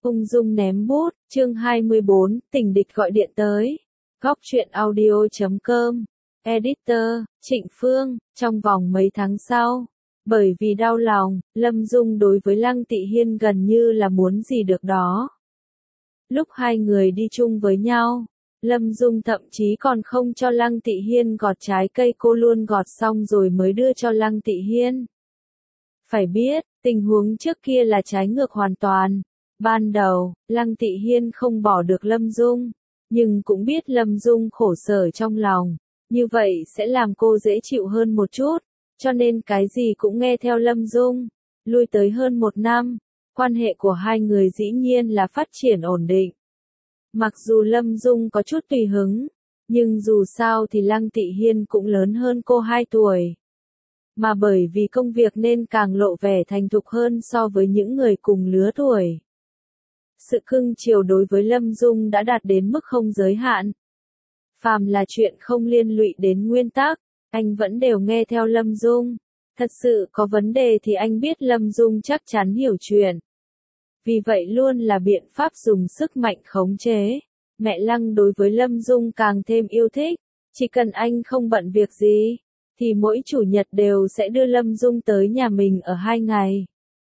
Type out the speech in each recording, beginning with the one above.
Ung dung ném bút, chương 24, tình địch gọi điện tới. Góc truyện audio.com. Editor, Trịnh Phương, trong vòng mấy tháng sau. Bởi vì đau lòng, Lâm Dung đối với Lăng Tị Hiên gần như là muốn gì được đó. Lúc hai người đi chung với nhau, Lâm Dung thậm chí còn không cho Lăng Tị Hiên gọt trái cây, cô luôn gọt xong rồi mới đưa cho Lăng Tị Hiên. Phải biết, tình huống trước kia là trái ngược hoàn toàn. Ban đầu, Lăng Tị Hiên không bỏ được Lâm Dung, nhưng cũng biết Lâm Dung khổ sở trong lòng, như vậy sẽ làm cô dễ chịu hơn một chút, cho nên cái gì cũng nghe theo Lâm Dung. Lui tới hơn một năm, quan hệ của hai người dĩ nhiên là phát triển ổn định. Mặc dù Lâm Dung có chút tùy hứng, nhưng dù sao thì Lăng Tị Hiên cũng lớn hơn cô 2 tuổi. Mà bởi vì công việc nên càng lộ vẻ thành thục hơn so với những người cùng lứa tuổi. Sự cưng chiều đối với Lâm Dung đã đạt đến mức không giới hạn. Phàm là chuyện không liên lụy đến nguyên tắc, anh vẫn đều nghe theo Lâm Dung. Thật sự có vấn đề thì anh biết Lâm Dung chắc chắn hiểu chuyện. Vì vậy luôn là biện pháp dùng sức mạnh khống chế. Mẹ Lăng đối với Lâm Dung càng thêm yêu thích. Chỉ cần anh không bận việc gì, thì mỗi chủ nhật đều sẽ đưa Lâm Dung tới nhà mình ở 2 ngày.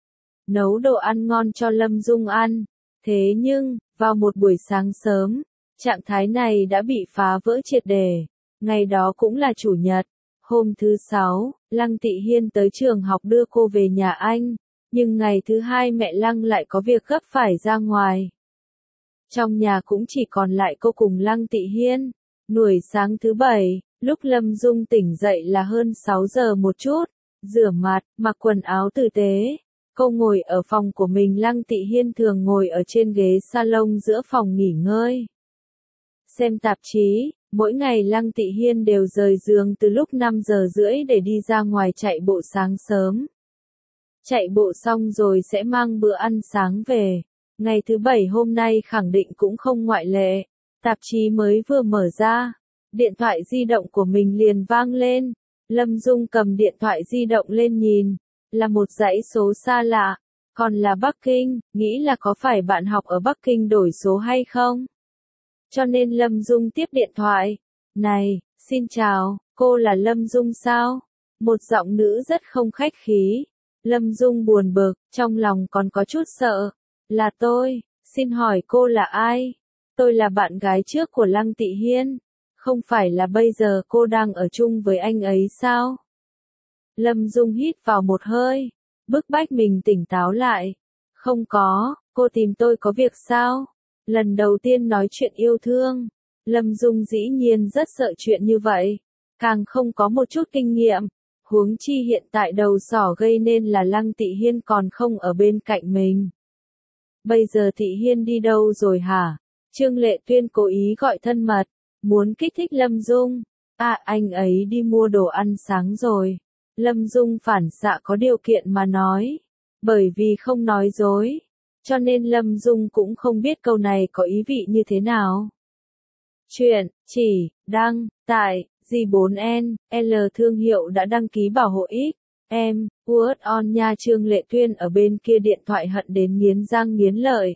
Nấu đồ ăn ngon cho Lâm Dung ăn. Thế nhưng, vào một buổi sáng sớm, trạng thái này đã bị phá vỡ triệt để. Ngày đó cũng là chủ nhật. Hôm thứ 6, Lăng Tị Hiên tới trường học đưa cô về nhà anh. Nhưng ngày thứ 2 mẹ Lăng lại có việc gấp phải ra ngoài. Trong nhà cũng chỉ còn lại cô cùng Lăng Tị Hiên. Buổi sáng thứ 7, lúc Lâm Dung tỉnh dậy là hơn 6 giờ một chút. Rửa mặt, mặc quần áo tử tế. Cô ngồi ở phòng của mình, Lăng Tị Hiên thường ngồi ở trên ghế salon giữa phòng nghỉ ngơi. Xem tạp chí, mỗi ngày Lăng Tị Hiên đều rời giường từ lúc 5 giờ rưỡi để đi ra ngoài chạy bộ sáng sớm. Chạy bộ xong rồi sẽ mang bữa ăn sáng về. Ngày thứ 7 hôm nay khẳng định cũng không ngoại lệ. Tạp chí mới vừa mở ra, điện thoại di động của mình liền vang lên. Lâm Dung cầm điện thoại di động lên nhìn. Là một dãy số xa lạ, còn là Bắc Kinh, nghĩ là có phải bạn học ở Bắc Kinh đổi số hay không? Cho nên Lâm Dung tiếp điện thoại. Này, xin chào, cô là Lâm Dung sao? Một giọng nữ rất không khách khí. Lâm Dung buồn bực, trong lòng còn có chút sợ. Là tôi, xin hỏi cô là ai? Tôi là bạn gái trước của Lăng Tị Hiên. Không phải là bây giờ cô đang ở chung với anh ấy sao? Lâm Dung hít vào một hơi, bức bách mình tỉnh táo lại. Không có, cô tìm tôi có việc sao? Lần đầu tiên nói chuyện yêu thương, Lâm Dung dĩ nhiên rất sợ chuyện như vậy, càng không có một chút kinh nghiệm. Huống chi hiện tại đầu sỏ gây nên là Lăng Tị Hiên còn không ở bên cạnh mình. Bây giờ Tị Hiên đi đâu rồi hả? Trương Lệ Tuyên cố ý gọi thân mật, muốn kích thích Lâm Dung. À, anh ấy đi mua đồ ăn sáng rồi. Lâm Dung phản xạ có điều kiện mà nói. Bởi vì không nói dối, cho nên Lâm Dung cũng không biết câu này có ý vị như thế nào. Chuyện, chỉ, đăng, tại, G4N, L thương hiệu đã đăng ký bảo hộ X, em, Word on nha. Trương Lệ Tuyên ở bên kia điện thoại hận đến nghiến răng nghiến lợi.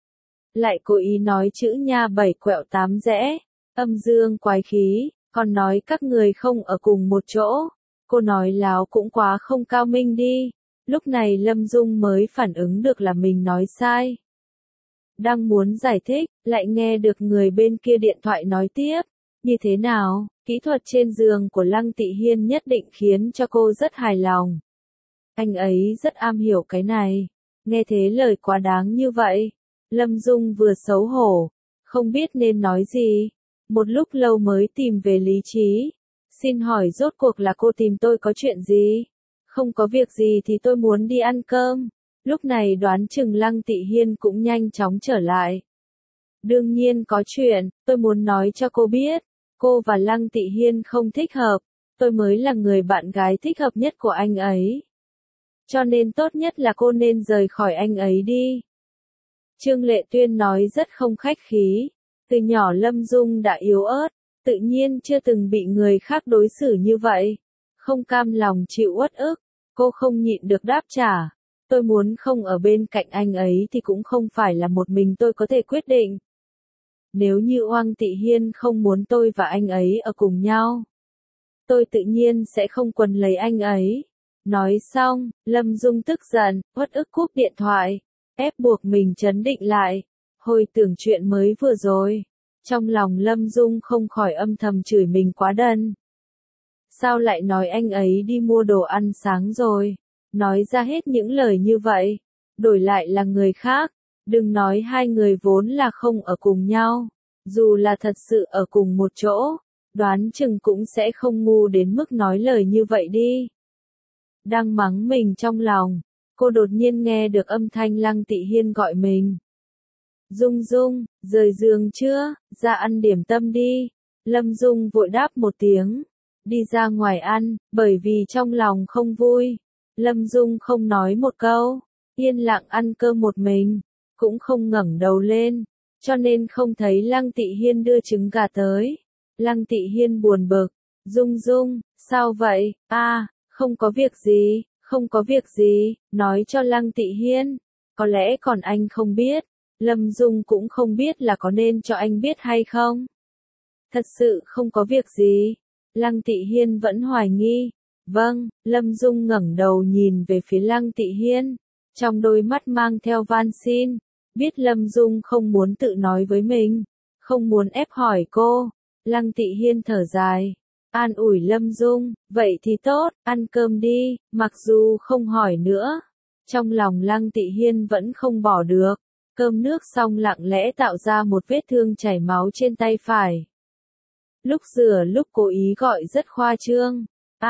Lại cố ý nói chữ nha 7 quẹo 8 rẽ, âm dương quái khí, còn nói các người không ở cùng một chỗ. Cô nói láo cũng quá không cao minh đi. Lúc này Lâm Dung mới phản ứng được là mình nói sai. Đang muốn giải thích, lại nghe được người bên kia điện thoại nói tiếp. Như thế nào, kỹ thuật trên giường của Lăng Tị Hiên nhất định khiến cho cô rất hài lòng. Anh ấy rất am hiểu cái này. Nghe thế lời quá đáng như vậy. Lâm Dung vừa xấu hổ, không biết nên nói gì. Một lúc lâu mới tìm về lý trí. Xin hỏi rốt cuộc là cô tìm tôi có chuyện gì? Không có việc gì thì tôi muốn đi ăn cơm. Lúc này đoán chừng Lăng Tị Hiên cũng nhanh chóng trở lại. Đương nhiên có chuyện, tôi muốn nói cho cô biết. Cô và Lăng Tị Hiên không thích hợp. Tôi mới là người bạn gái thích hợp nhất của anh ấy. Cho nên tốt nhất là cô nên rời khỏi anh ấy đi. Trương Lệ Tuyên nói rất không khách khí. Từ nhỏ Lâm Dung đã yếu ớt. Tự nhiên chưa từng bị người khác đối xử như vậy. Không cam lòng chịu uất ức, cô không nhịn được đáp trả. Tôi muốn không ở bên cạnh anh ấy thì cũng không phải là một mình tôi có thể quyết định. Nếu như Oang Tị Hiên không muốn tôi và anh ấy ở cùng nhau, tôi tự nhiên sẽ không quấn lấy anh ấy. Nói xong, Lâm Dung tức giận, uất ức cúp điện thoại, ép buộc mình trấn định lại, hồi tưởng chuyện mới vừa rồi. Trong lòng Lâm Dung không khỏi âm thầm chửi mình quá đần. Sao lại nói anh ấy đi mua đồ ăn sáng rồi? Nói ra hết những lời như vậy, đổi lại là người khác, đừng nói hai người vốn là không ở cùng nhau, dù là thật sự ở cùng một chỗ, đoán chừng cũng sẽ không ngu đến mức nói lời như vậy đi. Đang mắng mình trong lòng, cô đột nhiên nghe được âm thanh Lăng Tị Hiên gọi mình. Dung Dung, rời giường chưa, ra ăn điểm tâm đi. Lâm Dung vội đáp một tiếng, đi ra ngoài ăn, bởi vì trong lòng không vui. Lâm Dung không nói một câu, yên lặng ăn cơm một mình, cũng không ngẩng đầu lên, cho nên không thấy Lăng Tị Hiên đưa trứng gà tới. Lăng Tị Hiên buồn bực, Dung Dung, sao vậy, không có việc gì, không có việc gì, nói cho Lăng Tị Hiên, có lẽ còn anh không biết, Lâm Dung cũng không biết là có nên cho anh biết hay không. Thật sự không có việc gì, Lăng Tị Hiên vẫn hoài nghi. Vâng, Lâm Dung ngẩng đầu nhìn về phía Lăng Tị Hiên, trong đôi mắt mang theo van xin, biết Lâm Dung không muốn tự nói với mình, không muốn ép hỏi cô. Lăng Tị Hiên thở dài, an ủi Lâm Dung, vậy thì tốt, ăn cơm đi, mặc dù không hỏi nữa. Trong lòng Lăng Tị Hiên vẫn không bỏ được, cơm nước xong lặng lẽ tạo ra một vết thương chảy máu trên tay phải. Lúc rửa lúc cố ý gọi rất khoa trương,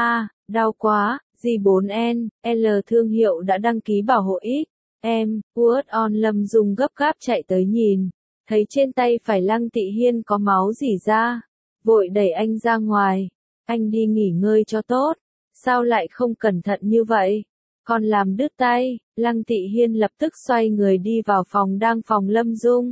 đau quá, J4N, L thương hiệu đã đăng ký bảo hộ X, Word on. Lâm Dung gấp gáp chạy tới nhìn, thấy trên tay phải Lăng Tị Hiên có máu rỉ ra, vội đẩy anh ra ngoài, anh đi nghỉ ngơi cho tốt, sao lại không cẩn thận như vậy, còn làm đứt tay. Lăng Tị Hiên lập tức xoay người đi vào phòng đang phòng Lâm Dung.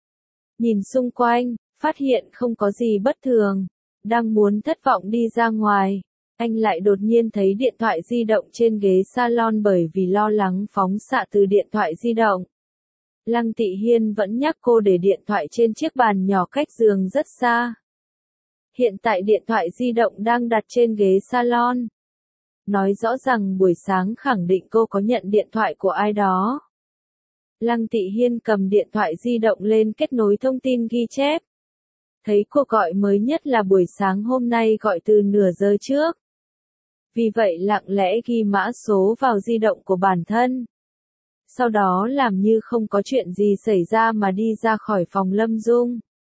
Nhìn xung quanh, phát hiện không có gì bất thường, đang muốn thất vọng đi ra ngoài, anh lại đột nhiên thấy điện thoại di động trên ghế salon bởi vì lo lắng phóng xạ từ điện thoại di động. Lăng Tị Hiên vẫn nhắc cô để điện thoại trên chiếc bàn nhỏ cách giường rất xa. Hiện tại điện thoại di động đang đặt trên ghế salon. Nói rõ rằng buổi sáng khẳng định cô có nhận điện thoại của ai đó. Lăng Tị Hiên cầm điện thoại di động lên kết nối thông tin ghi chép. Thấy cuộc gọi mới nhất là buổi sáng hôm nay gọi từ nửa giờ trước. Vì vậy lặng lẽ ghi mã số vào di động của bản thân. Sau đó làm như không có chuyện gì xảy ra mà đi ra khỏi phòng Lâm Dung.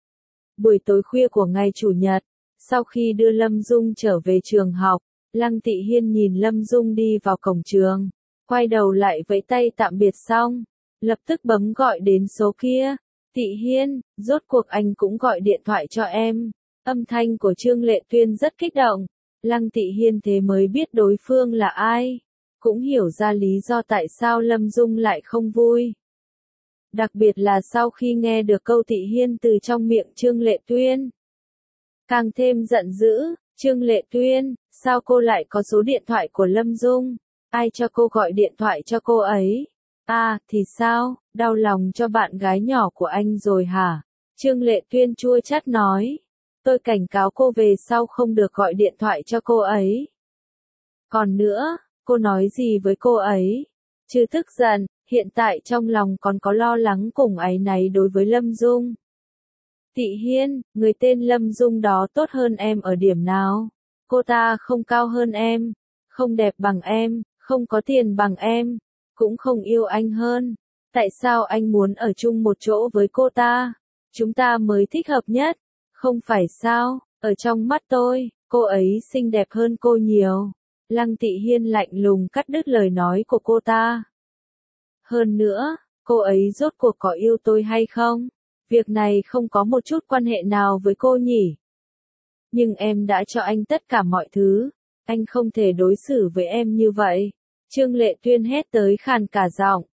Buổi tối khuya của ngày Chủ nhật, sau khi đưa Lâm Dung trở về trường học, Lăng Tị Hiên nhìn Lâm Dung đi vào cổng trường, quay đầu lại vẫy tay tạm biệt xong, lập tức bấm gọi đến số kia. Tị Hiên, rốt cuộc anh cũng gọi điện thoại cho em. Âm thanh của Trương Lệ Tuyên rất kích động. Lăng Tị Hiên thế mới biết đối phương là ai, cũng hiểu ra lý do tại sao Lâm Dung lại không vui. Đặc biệt là sau khi nghe được câu Tị Hiên từ trong miệng Trương Lệ Tuyên. Càng thêm giận dữ, Trương Lệ Tuyên, sao cô lại có số điện thoại của Lâm Dung? Ai cho cô gọi điện thoại cho cô ấy? Thì sao, đau lòng cho bạn gái nhỏ của anh rồi hả? Trương Lệ Tuyên chua chát nói. Tôi cảnh cáo cô về sau không được gọi điện thoại cho cô ấy. Còn nữa, cô nói gì với cô ấy? Chứ tức giận, hiện tại trong lòng còn có lo lắng cùng áy náy đối với Lâm Dung. Tị Hiên, người tên Lâm Dung đó tốt hơn em ở điểm nào? Cô ta không cao hơn em, không đẹp bằng em, không có tiền bằng em, cũng không yêu anh hơn. Tại sao anh muốn ở chung một chỗ với cô ta? Chúng ta mới thích hợp nhất, không phải sao? Ở trong mắt tôi, cô ấy xinh đẹp hơn cô nhiều. Lăng Tị Hiên lạnh lùng cắt đứt lời nói của cô ta. Hơn nữa, cô ấy rốt cuộc có yêu tôi hay không? Việc này không có một chút quan hệ nào với cô nhỉ? Nhưng em đã cho anh tất cả mọi thứ, anh không thể đối xử với em như vậy. Trương Lệ Tuyên hét tới khàn cả giọng.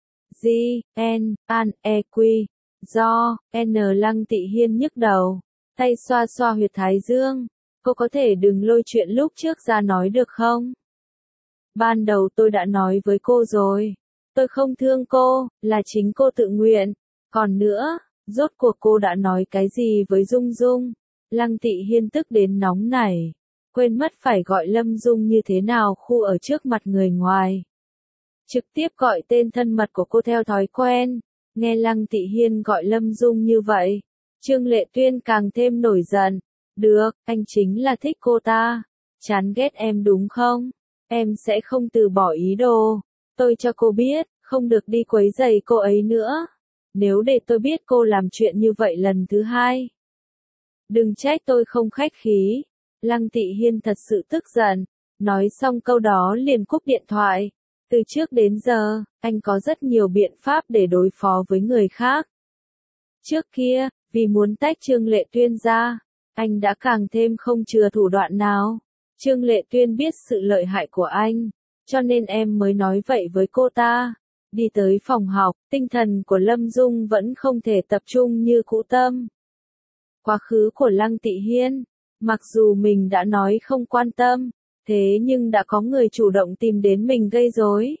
N-E-Q. Do, N. Lăng Tị Hiên nhức đầu, tay xoa xoa huyệt thái dương. Cô có thể đừng lôi chuyện lúc trước ra nói được không? Ban đầu tôi đã nói với cô rồi. Tôi không thương cô, là chính cô tự nguyện. Còn nữa, rốt cuộc cô đã nói cái gì với Dung Dung? Lăng Tị Hiên tức đến nóng nảy, quên mất phải gọi Lâm Dung như thế nào khu ở trước mặt người ngoài. Trực tiếp gọi tên thân mật của cô theo thói quen, nghe Lăng Tị Hiên gọi Lâm Dung như vậy. Trương Lệ Tuyên càng thêm nổi giận. Được, anh chính là thích cô ta. Chán ghét em đúng không? Em sẽ không từ bỏ ý đồ. Tôi cho cô biết, không được đi quấy rầy cô ấy nữa. Nếu để tôi biết cô làm chuyện như vậy lần thứ hai, đừng trách tôi không khách khí. Lăng Tị Hiên thật sự tức giận. Nói xong câu đó liền cúp điện thoại. Từ trước đến giờ, anh có rất nhiều biện pháp để đối phó với người khác. Trước kia, vì muốn tách Trương Lệ Tuyên ra, anh đã càng thêm không chừa thủ đoạn nào. Trương Lệ Tuyên biết sự lợi hại của anh, cho nên em mới nói vậy với cô ta. Đi tới phòng học, tinh thần của Lâm Dung vẫn không thể tập trung như cũ tâm. Quá khứ của Lăng Tị Hiên, mặc dù mình đã nói không quan tâm, thế nhưng đã có người chủ động tìm đến mình gây rối.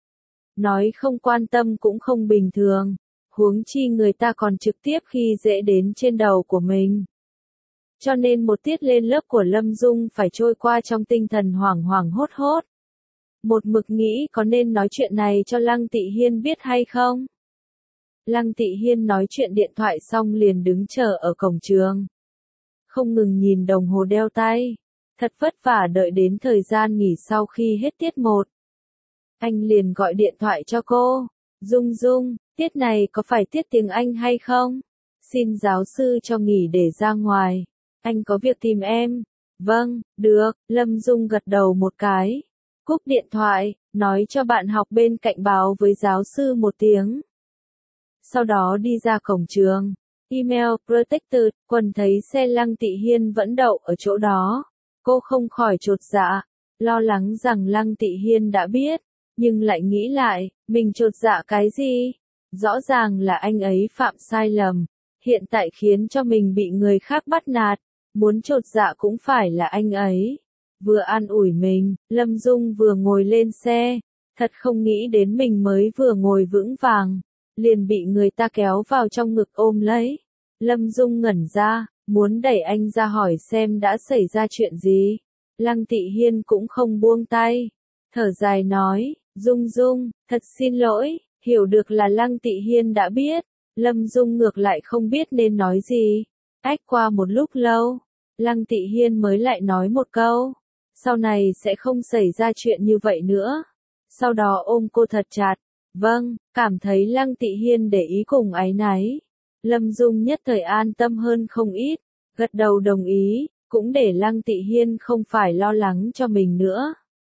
Nói không quan tâm cũng không bình thường, huống chi người ta còn trực tiếp khi dễ đến trên đầu của mình. Cho nên một tiết lên lớp của Lâm Dung phải trôi qua trong tinh thần hoảng hoảng hốt hốt. Một mực nghĩ có nên nói chuyện này cho Lăng Tị Hiên biết hay không. Lăng Tị Hiên nói chuyện điện thoại xong liền đứng chờ ở cổng trường. Không ngừng nhìn đồng hồ đeo tay. Thật vất vả đợi đến thời gian nghỉ sau khi hết tiết 1. Anh liền gọi điện thoại cho cô. Dung Dung, tiết này có phải tiết tiếng Anh hay không? Xin giáo sư cho nghỉ để ra ngoài. Anh có việc tìm em. Vâng, được, Lâm Dung gật đầu một cái. Cúp điện thoại, nói cho bạn học bên cạnh báo với giáo sư một tiếng. Sau đó đi ra cổng trường. Email Protected, quần thấy xe Lăng Tị Hiên vẫn đậu ở chỗ đó. Cô không khỏi chột dạ, lo lắng rằng Lăng Tị Hiên đã biết, nhưng lại nghĩ lại, mình chột dạ cái gì? Rõ ràng là anh ấy phạm sai lầm, hiện tại khiến cho mình bị người khác bắt nạt, muốn chột dạ cũng phải là anh ấy. Vừa an ủi mình, Lâm Dung vừa ngồi lên xe, thật không nghĩ đến mình mới vừa ngồi vững vàng, liền bị người ta kéo vào trong ngực ôm lấy. Lâm Dung ngẩn ra, muốn đẩy anh ra hỏi xem đã xảy ra chuyện gì. Lăng Tị Hiên cũng không buông tay, thở dài nói, Dung Dung, thật xin lỗi, hiểu được là Lăng Tị Hiên đã biết. Lâm Dung ngược lại không biết nên nói gì. Ách qua một lúc lâu, Lăng Tị Hiên mới lại nói một câu, sau này sẽ không xảy ra chuyện như vậy nữa. Sau đó ôm cô thật chặt. Vâng, cảm thấy Lăng Tị Hiên để ý cùng áy náy. Lâm Dung nhất thời an tâm hơn không ít, gật đầu đồng ý, cũng để Lăng Tị Hiên không phải lo lắng cho mình nữa.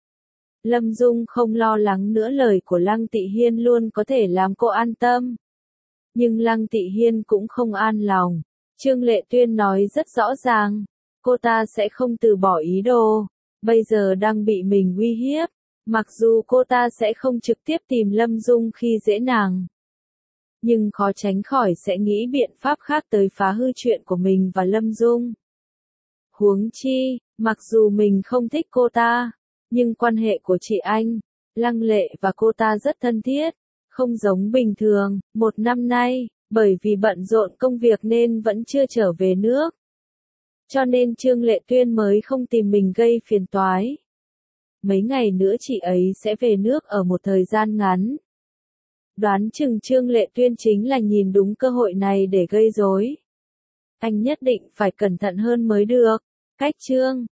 Lâm Dung không lo lắng nữa, lời của Lăng Tị Hiên luôn có thể làm cô an tâm. Nhưng Lăng Tị Hiên cũng không an lòng. Trương Lệ Tuyên nói rất rõ ràng, cô ta sẽ không từ bỏ ý đồ, bây giờ đang bị mình uy hiếp. Mặc dù cô ta sẽ không trực tiếp tìm Lâm Dung khi dễ nàng, nhưng khó tránh khỏi sẽ nghĩ biện pháp khác tới phá hư chuyện của mình và Lâm Dung. Huống chi, mặc dù mình không thích cô ta, nhưng quan hệ của chị anh, Lăng Lệ và cô ta rất thân thiết, không giống bình thường. 1 năm nay, bởi vì bận rộn công việc nên vẫn chưa trở về nước. Cho nên Trương Lệ Tuyên mới không tìm mình gây phiền toái. Mấy ngày nữa chị ấy sẽ về nước ở một thời gian ngắn. Đoán chừng Trương Lệ Tuyên chính là nhìn đúng cơ hội này để gây rối. Anh nhất định phải cẩn thận hơn mới được. Cách Trương